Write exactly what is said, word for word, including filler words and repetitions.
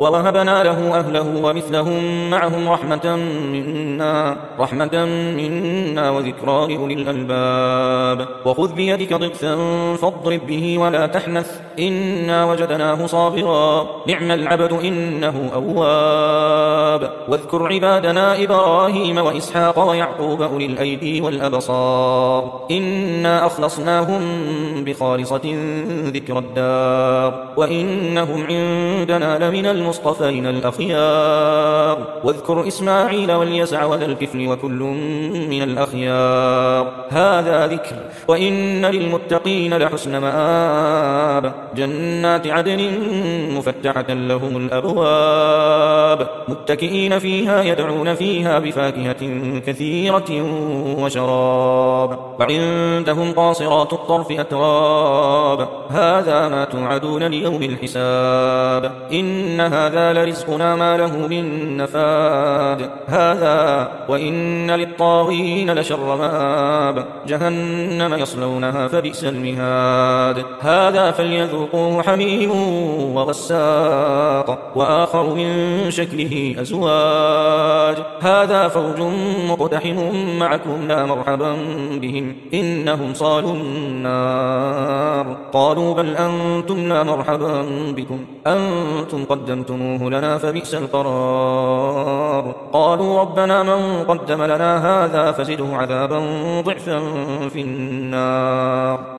ووهبنا له أهله ومثلهم معهم رحمة منا, رحمة منا وذكرى لأولي الألباب. وخذ بيدك ضغثا فاضرب به ولا تحنث إنا وجدناه صابرا نعم العبد إنه أواب. واذكر عبادنا إبراهيم وإسحاق ويعقوب أولي الأيدي والأبصار إنا أخلصناهم بخالصة ذكر الدار وإنهم عندنا لمن المصطفين الأخيار. واذكر إسماعيل واليسع وذا الكفل وكل من الأخيار هذا ذكر وإن للمتقين لحسن مآب جنات عدن مفتحة لهم الأبواب متكئين فيها يدعون فيها بفاكهة كثيرة وشراب وعندهم قاصرات الطرف أتراب هذا ما توعدون ليوم الحساب إن هذا لرزقنا ما له من نفاد هذا وإن للطاغين لشر مآب جهنم يصلونها فبئس المهاد هذا فليذوقوه حميم وغساق وآخر من شكله أزواج هذا فوج مقتحم معكم لا مرحبا بهم إنهم صالوا النار قالوا بل أنتم لا مرحبا بكم أنتم قدمتموه لنا فبئس القرار قالوا ربنا من قدم لنا هذا فزده عذابا ضعفا في النار